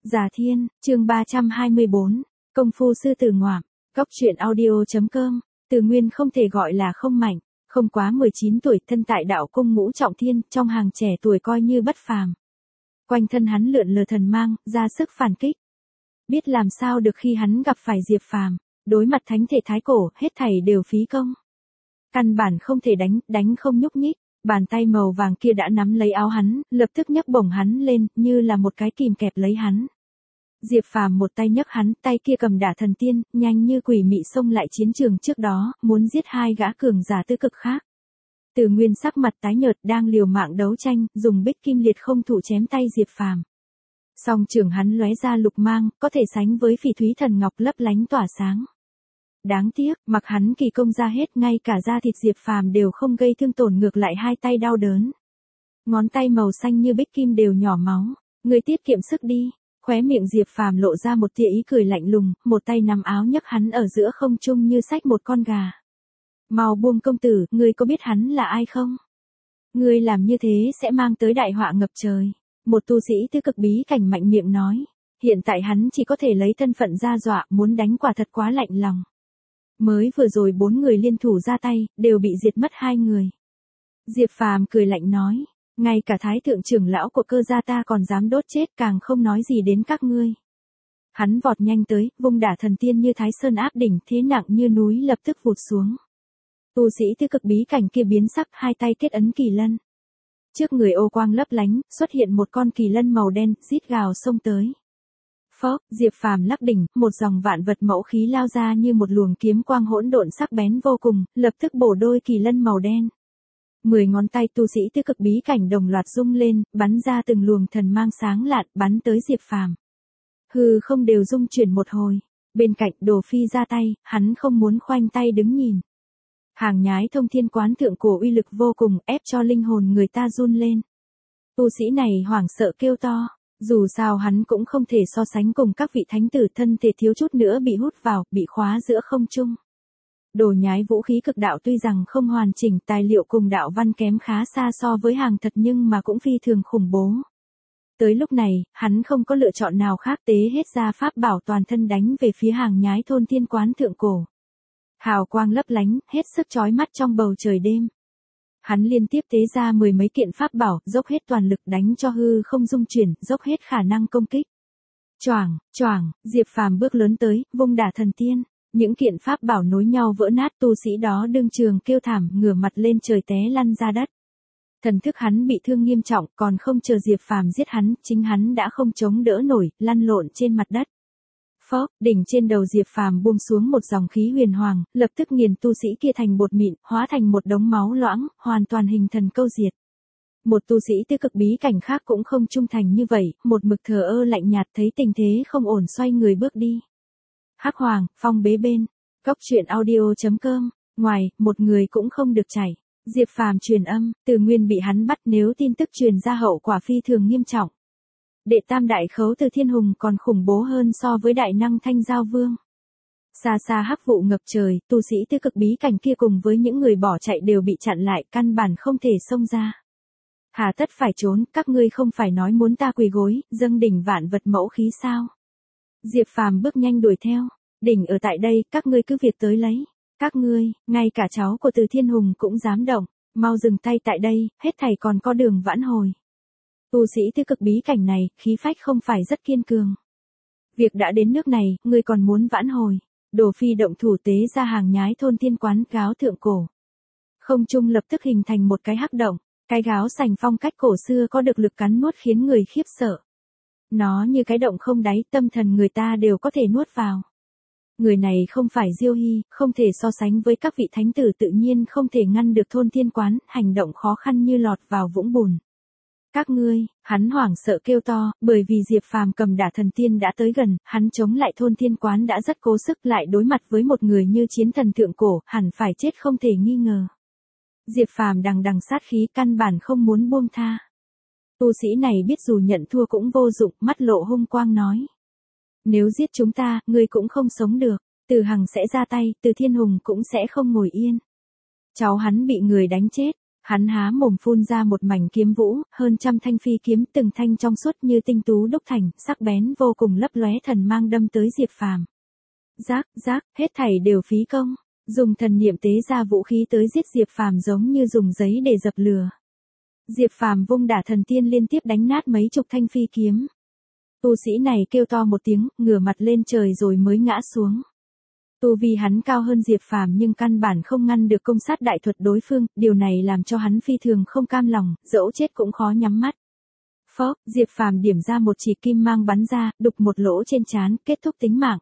Già Thiên, chương 324, Công phu sư tử ngoạm, Cóc truyện audio.com, Từ Nguyên không thể gọi là không mạnh, không quá 19 tuổi, thân tại đạo cung ngũ trọng thiên, trong hàng trẻ tuổi coi như bất phàm. Quanh thân hắn lượn lờ thần mang, ra sức phản kích. Biết làm sao được khi hắn gặp phải Diệp Phàm, đối mặt thánh thể thái cổ, hết thảy đều phí công. Căn bản không thể đánh không nhúc nhích, bàn tay màu vàng kia đã nắm lấy áo hắn, lập tức nhấc bổng hắn lên, như là một cái kìm kẹp lấy hắn. Diệp Phàm một tay nhấc hắn, tay kia cầm đả thần tiên, nhanh như quỷ mị xông lại chiến trường trước đó, muốn giết hai gã cường giả tư cực khác. Từ Nguyên sắc mặt tái nhợt đang liều mạng đấu tranh, dùng bích kim liệt không thủ chém tay Diệp Phàm. Song trường hắn lóe ra lục mang, có thể sánh với phỉ thúy thần ngọc lấp lánh tỏa sáng. Đáng tiếc, mặc hắn kỳ công ra hết, ngay cả da thịt Diệp Phàm đều không gây thương tổn, ngược lại hai tay đau đớn. Ngón tay màu xanh như bích kim đều nhỏ máu. Người tiết kiệm sức đi. Khóe miệng Diệp Phàm lộ ra một tia ý cười lạnh lùng, một tay nắm áo nhấc hắn ở giữa không trung như xách một con gà. Mau buông công tử, ngươi có biết hắn là ai không? Ngươi làm như thế sẽ mang tới đại họa ngập trời. Một tu sĩ tư cực bí cảnh mạnh miệng nói. Hiện tại hắn chỉ có thể lấy thân phận ra dọa, muốn đánh quả thật quá lạnh lòng. Mới vừa rồi 4 người liên thủ ra tay, đều bị diệt mất 2 người. Diệp Phàm cười lạnh nói, ngay cả thái thượng trưởng lão của Cơ gia ta còn dám đốt chết, càng không nói gì đến các ngươi. Hắn vọt nhanh tới, vung đả thần tiên như Thái Sơn áp đỉnh, thế nặng như núi lập tức vụt xuống. Tu sĩ tư cực bí cảnh kia biến sắc, hai tay kết ấn kỳ lân. Trước người ô quang lấp lánh, xuất hiện một con kỳ lân màu đen, rít gào xông tới. Phốc, Diệp Phàm lắc đỉnh, một dòng vạn vật mẫu khí lao ra như một luồng kiếm quang hỗn độn sắc bén vô cùng, lập tức bổ đôi kỳ lân màu đen. 10 ngón tay tu sĩ tư cực bí cảnh đồng loạt rung lên, bắn ra từng luồng thần mang sáng lạn, bắn tới Diệp Phàm. Hư không đều rung chuyển một hồi. Bên cạnh Đồ Phi ra tay, hắn không muốn khoanh tay đứng nhìn. Hàng nhái thông thiên quán thượng cổ uy lực vô cùng, ép cho linh hồn người ta run lên. Tu sĩ này hoảng sợ kêu to. Dù sao hắn cũng không thể so sánh cùng các vị thánh tử, thân thể thiếu chút nữa bị hút vào, bị khóa giữa không trung. Đồ nhái vũ khí cực đạo tuy rằng không hoàn chỉnh, tài liệu cùng đạo văn kém khá xa so với hàng thật, nhưng mà cũng phi thường khủng bố. Tới lúc này, hắn không có lựa chọn nào khác, tế hết ra pháp bảo toàn thân đánh về phía hàng nhái thôn thiên quán thượng cổ. Hào quang lấp lánh, hết sức chói mắt trong bầu trời đêm. Hắn liên tiếp tế ra 10 mấy kiện pháp bảo, dốc hết toàn lực đánh cho hư không rung chuyển, dốc hết khả năng công kích. Choảng, choảng, Diệp Phàm bước lớn tới, vung đả thần tiên, những kiện pháp bảo nối nhau vỡ nát, tu sĩ đó đương trường kêu thảm, ngửa mặt lên trời té lăn ra đất. Thần thức hắn bị thương nghiêm trọng, còn không chờ Diệp Phàm giết hắn, chính hắn đã không chống đỡ nổi, lăn lộn trên mặt đất. Phốc, đỉnh trên đầu Diệp Phàm buông xuống một dòng khí huyền hoàng, lập tức nghiền tu sĩ kia thành bột mịn, hóa thành một đống máu loãng, hoàn toàn hình thần câu diệt. Một tu sĩ tư cực bí cảnh khác cũng không trung thành như vậy, một mực thờ ơ lạnh nhạt, thấy tình thế không ổn xoay người bước đi. Hắc Hoàng, phong bế bên, Cóc truyện audio.com, ngoài, một người cũng không được chảy. Diệp Phàm truyền âm, Từ Nguyên bị hắn bắt, nếu tin tức truyền ra hậu quả phi thường nghiêm trọng. Đệ tam đại khấu Từ Thiên Hùng còn khủng bố hơn so với đại năng Thanh Giao Vương. Xa xa hắc vụ ngập trời, tu sĩ tư cực bí cảnh kia cùng với những người bỏ chạy đều bị chặn lại, căn bản không thể xông ra. Hà tất phải trốn, các ngươi không phải nói muốn ta quỳ gối, dâng đỉnh vạn vật mẫu khí sao? Diệp Phàm bước nhanh đuổi theo, đỉnh ở tại đây, các ngươi cứ việc tới lấy. Các ngươi, ngay cả cháu của Từ Thiên Hùng cũng dám động, mau dừng tay tại đây, hết thảy còn có đường vãn hồi. Tu sĩ tư cực bí cảnh này, khí phách không phải rất kiên cường. Việc đã đến nước này, ngươi còn muốn vãn hồi. Đồ Phi động thủ tế ra hàng nhái thôn thiên quán gáo thượng cổ. Không trung lập tức hình thành một cái hắc động, cái gáo sành phong cách cổ xưa có được lực cắn nuốt khiến người khiếp sợ. Nó như cái động không đáy, tâm thần người ta đều có thể nuốt vào. Người này không phải Diêu Hy, không thể so sánh với các vị thánh tử, tự nhiên không thể ngăn được thôn thiên quán, hành động khó khăn như lọt vào vũng bùn. Các ngươi, hắn hoảng sợ kêu to, bởi vì Diệp Phàm cầm đả thần tiên đã tới gần, hắn chống lại thôn thiên quán đã rất cố sức, lại đối mặt với một người như chiến thần thượng cổ, hẳn phải chết không thể nghi ngờ. Diệp Phàm đằng đằng sát khí, căn bản không muốn buông tha. Tu sĩ này biết dù nhận thua cũng vô dụng, mắt lộ hung quang nói. Nếu giết chúng ta, ngươi cũng không sống được, Từ Hằng sẽ ra tay, Từ Thiên Hùng cũng sẽ không ngồi yên. Cháu hắn bị người đánh chết, Hắn há mồm phun ra một mảnh kiếm vũ, hơn trăm thanh phi kiếm từng thanh trong suốt như tinh tú đúc thành, sắc bén vô cùng lấp lóe thần mang đâm tới Diệp Phàm. Rác, rác, hết thảy đều phí công, dùng thần niệm tế ra vũ khí tới giết Diệp Phàm giống như dùng giấy để dập lửa. Diệp Phàm vung đả thần tiên liên tiếp đánh nát mấy chục thanh phi kiếm. Tu sĩ này kêu to một tiếng, ngửa mặt lên trời rồi mới ngã xuống. Tu vi hắn cao hơn Diệp Phàm nhưng căn bản không ngăn được công sát đại thuật đối phương, điều này làm cho hắn phi thường không cam lòng, dẫu chết cũng khó nhắm mắt. Phốc, Diệp Phàm điểm ra một chỉ kim mang bắn ra, đục một lỗ trên trán, kết thúc tính mạng.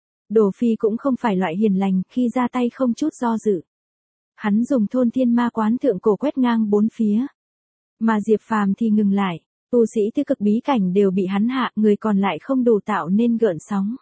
Đồ Phi cũng không phải loại hiền lành, khi ra tay không chút do dự. Hắn dùng thôn thiên ma quán thượng cổ quét ngang bốn phía. Mà Diệp Phàm thì ngừng lại, tu sĩ tứ cực bí cảnh đều bị hắn hạ, người còn lại không đủ tạo nên gợn sóng.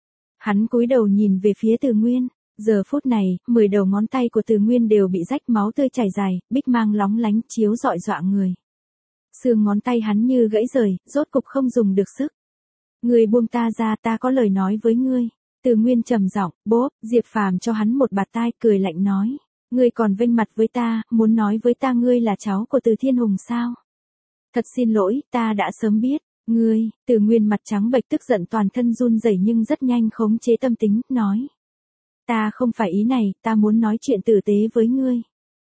Hắn cúi đầu nhìn về phía Từ Nguyên, giờ phút này, 10 đầu ngón tay của Từ Nguyên đều bị rách máu tươi chảy dài, bích mang lóng lánh chiếu rọi dọa người. Xương ngón tay hắn như gãy rời, rốt cục không dùng được sức. Ngươi buông ta ra, ta có lời nói với ngươi. Từ Nguyên trầm giọng, bốp, Diệp Phàm cho hắn một bạt tai, cười lạnh nói, ngươi còn vênh mặt với ta, muốn nói với ta ngươi là cháu của Từ Thiên Hùng sao? Thật xin lỗi, ta đã sớm biết. Ngươi, Từ Nguyên mặt trắng bệch tức giận toàn thân run rẩy nhưng rất nhanh khống chế tâm tính, nói. Ta không phải ý này, ta muốn nói chuyện tử tế với ngươi.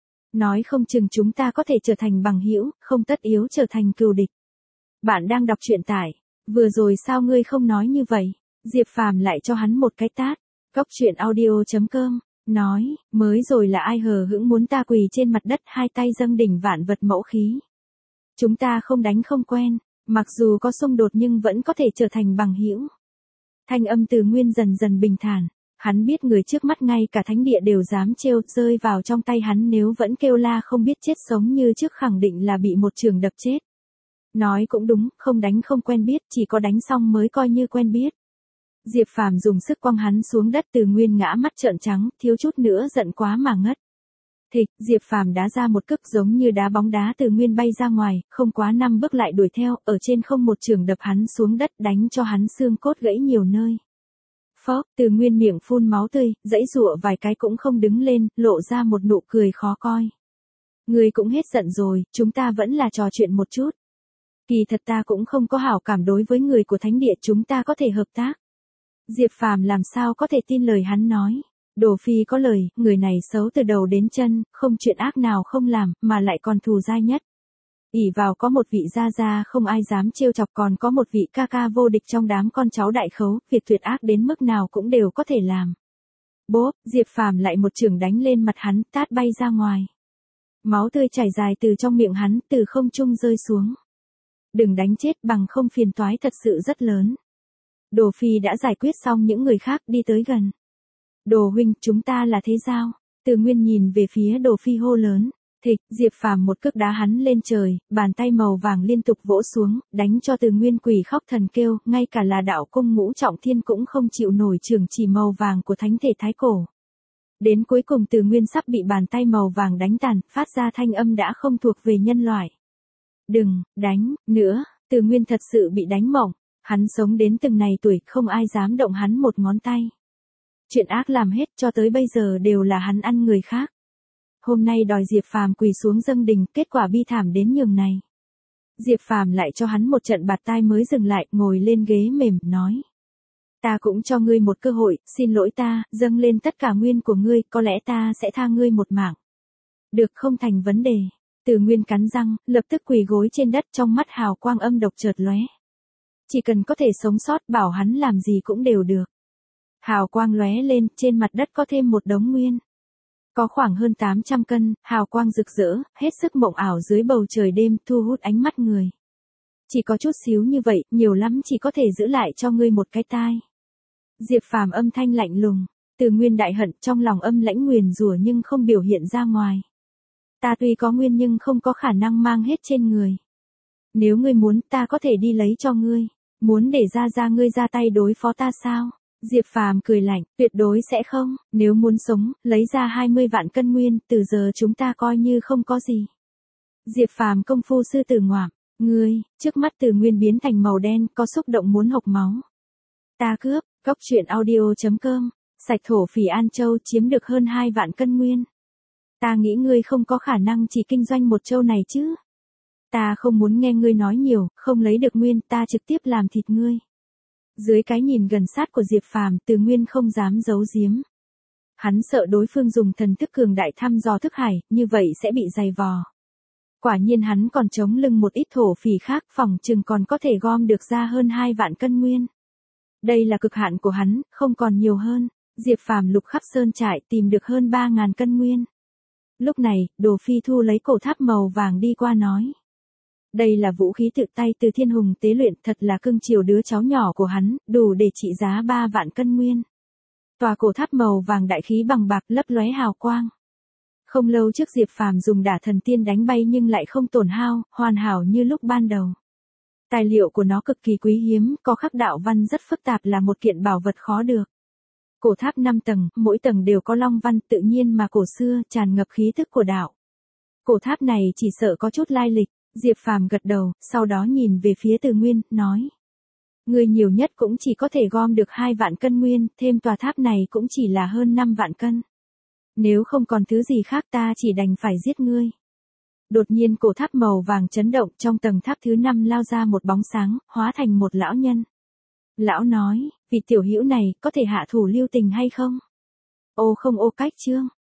Nói không chừng chúng ta có thể trở thành bằng hữu, không tất yếu trở thành cừu địch. Bạn đang đọc truyện tải, vừa rồi sao ngươi không nói như vậy? Diệp Phàm lại cho hắn một cái tát. Cóc truyện audio.com, nói, mới rồi là ai hờ hững muốn ta quỳ trên mặt đất hai tay dâng đỉnh vạn vật mẫu khí. Chúng ta không đánh không quen. Mặc dù có xung đột nhưng vẫn có thể trở thành bằng hữu. Thanh âm Từ Nguyên dần dần bình thản, hắn biết người trước mắt ngay cả thánh địa đều dám trêu, rơi vào trong tay hắn nếu vẫn kêu la không biết chết sống như trước khẳng định là bị một trường đập chết. Nói cũng đúng, không đánh không quen biết, chỉ có đánh xong mới coi như quen biết. Diệp Phàm dùng sức quăng hắn xuống đất, Từ Nguyên ngã mắt trợn trắng, thiếu chút nữa giận quá mà ngất. Thịch, Diệp Phàm đá ra một cước giống như đá bóng đá, Từ Nguyên bay ra ngoài, không quá 5 bước lại đuổi theo, ở trên không một trường đập hắn xuống đất, đánh cho hắn xương cốt gãy nhiều nơi. Phốc, Từ Nguyên miệng phun máu tươi, giãy giụa vài cái cũng không đứng lên, lộ ra một nụ cười khó coi. Ngươi cũng hết giận rồi, chúng ta vẫn là trò chuyện một chút. Kỳ thật ta cũng không có hảo cảm đối với người của thánh địa, chúng ta có thể hợp tác. Diệp Phàm làm sao có thể tin lời hắn nói. Đồ Phi có lời, người này xấu từ đầu đến chân, không chuyện ác nào không làm, mà lại còn thù dai nhất. Ỷ vào có một vị gia gia không ai dám trêu chọc, còn có một vị ca ca vô địch trong đám con cháu đại khấu, việc tuyệt ác đến mức nào cũng đều có thể làm. Bốp, Diệp Phàm lại một chưởng đánh lên mặt hắn, tát bay ra ngoài. Máu tươi chảy dài từ trong miệng hắn, từ không trung rơi xuống. Đừng đánh chết, bằng không phiền toái thật sự rất lớn. Đồ Phi đã giải quyết xong những người khác, đi tới gần. Đồ huynh, chúng ta là thế giao. Từ Nguyên nhìn về phía Đồ Phi hô lớn. Thịch, Diệp Phàm một cước đá hắn lên trời, bàn tay màu vàng liên tục vỗ xuống, đánh cho Từ Nguyên quỷ khóc thần kêu, ngay cả là đạo cung ngũ trọng thiên cũng không chịu nổi trường chỉ màu vàng của thánh thể thái cổ. Đến cuối cùng Từ Nguyên sắp bị bàn tay màu vàng đánh tàn, phát ra thanh âm đã không thuộc về nhân loại. Đừng, đánh, nữa, Từ Nguyên thật sự bị đánh mỏng, hắn sống đến từng này tuổi, không ai dám động hắn một ngón tay. Chuyện ác làm hết cho tới bây giờ đều là hắn ăn người khác. Hôm nay đòi Diệp Phàm quỳ xuống dâng đình, kết quả bi thảm đến nhường này. Diệp Phàm lại cho hắn một trận bạt tai mới dừng lại, ngồi lên ghế mềm, nói. Ta cũng cho ngươi một cơ hội, xin lỗi ta, dâng lên tất cả nguyên của ngươi, có lẽ ta sẽ tha ngươi một mạng. Được, không thành vấn đề. Từ Nguyên cắn răng, lập tức quỳ gối trên đất, trong mắt hào quang âm độc chợt lóe. Chỉ cần có thể sống sót, bảo hắn làm gì cũng đều được. Hào quang lóe lên, trên mặt đất có thêm một đống nguyên. Có khoảng hơn 800 cân, hào quang rực rỡ, hết sức mộng ảo dưới bầu trời đêm, thu hút ánh mắt người. Chỉ có chút xíu như vậy, nhiều lắm chỉ có thể giữ lại cho ngươi một cái tai. Diệp Phàm âm thanh lạnh lùng, Từ Nguyên đại hận, trong lòng âm lãnh nguyền rủa nhưng không biểu hiện ra ngoài. Ta tuy có nguyên nhưng không có khả năng mang hết trên người. Nếu ngươi muốn, ta có thể đi lấy cho ngươi. Muốn để ra ngươi ra tay đối phó ta sao? Diệp Phàm cười lạnh, tuyệt đối sẽ không, nếu muốn sống, lấy ra 20 vạn cân nguyên, từ giờ chúng ta coi như không có gì. Diệp Phàm công phu sư tử ngoạm, ngươi, trước mắt Từ Nguyên biến thành màu đen, có xúc động muốn hộc máu. Ta cướp, cóc truyện audio.com, sạch thổ phỉ An Châu chiếm được hơn 2 vạn cân nguyên. Ta nghĩ ngươi không có khả năng chỉ kinh doanh một châu này chứ. Ta không muốn nghe ngươi nói nhiều, không lấy được nguyên, ta trực tiếp làm thịt ngươi. Dưới cái nhìn gần sát của Diệp Phàm, Từ Nguyên không dám giấu giếm. Hắn sợ đối phương dùng thần thức cường đại thăm dò thức hải, như vậy sẽ bị dày vò. Quả nhiên hắn còn chống lưng một ít thổ phỉ khác, phỏng chừng còn có thể gom được ra hơn 2 vạn cân nguyên. Đây là cực hạn của hắn, không còn nhiều hơn. Diệp Phàm lục khắp sơn trại tìm được hơn 3.000 cân nguyên. Lúc này, Đồ Phi thu lấy cổ tháp màu vàng đi qua nói. Đây là vũ khí tự tay từ Thiên Hùng tế luyện, thật là cưng chiều đứa cháu nhỏ của hắn, đủ để trị giá 3 vạn cân nguyên. Tòa cổ tháp màu vàng đại khí bằng bạc lấp lóe hào quang. Không lâu trước Diệp Phàm dùng đả thần tiên đánh bay nhưng lại không tổn hao, hoàn hảo như lúc ban đầu. Tài liệu của nó cực kỳ quý hiếm, có khắc đạo văn rất phức tạp, là một kiện bảo vật khó được. Cổ tháp 5 tầng, mỗi tầng đều có long văn, tự nhiên mà cổ xưa, tràn ngập khí thức của đạo. Cổ tháp này chỉ sợ có chút lai lịch. Diệp Phàm gật đầu, sau đó nhìn về phía Từ Nguyên, nói. Người nhiều nhất cũng chỉ có thể gom được 2 vạn cân nguyên, thêm tòa tháp này cũng chỉ là hơn 5 vạn cân. Nếu không còn thứ gì khác ta chỉ đành phải giết ngươi. Đột nhiên cổ tháp màu vàng chấn động, trong tầng tháp thứ 5 lao ra một bóng sáng, hóa thành một lão nhân. Lão nói, vị tiểu hữu này, có thể hạ thủ lưu tình hay không? Ô không ô cách chương.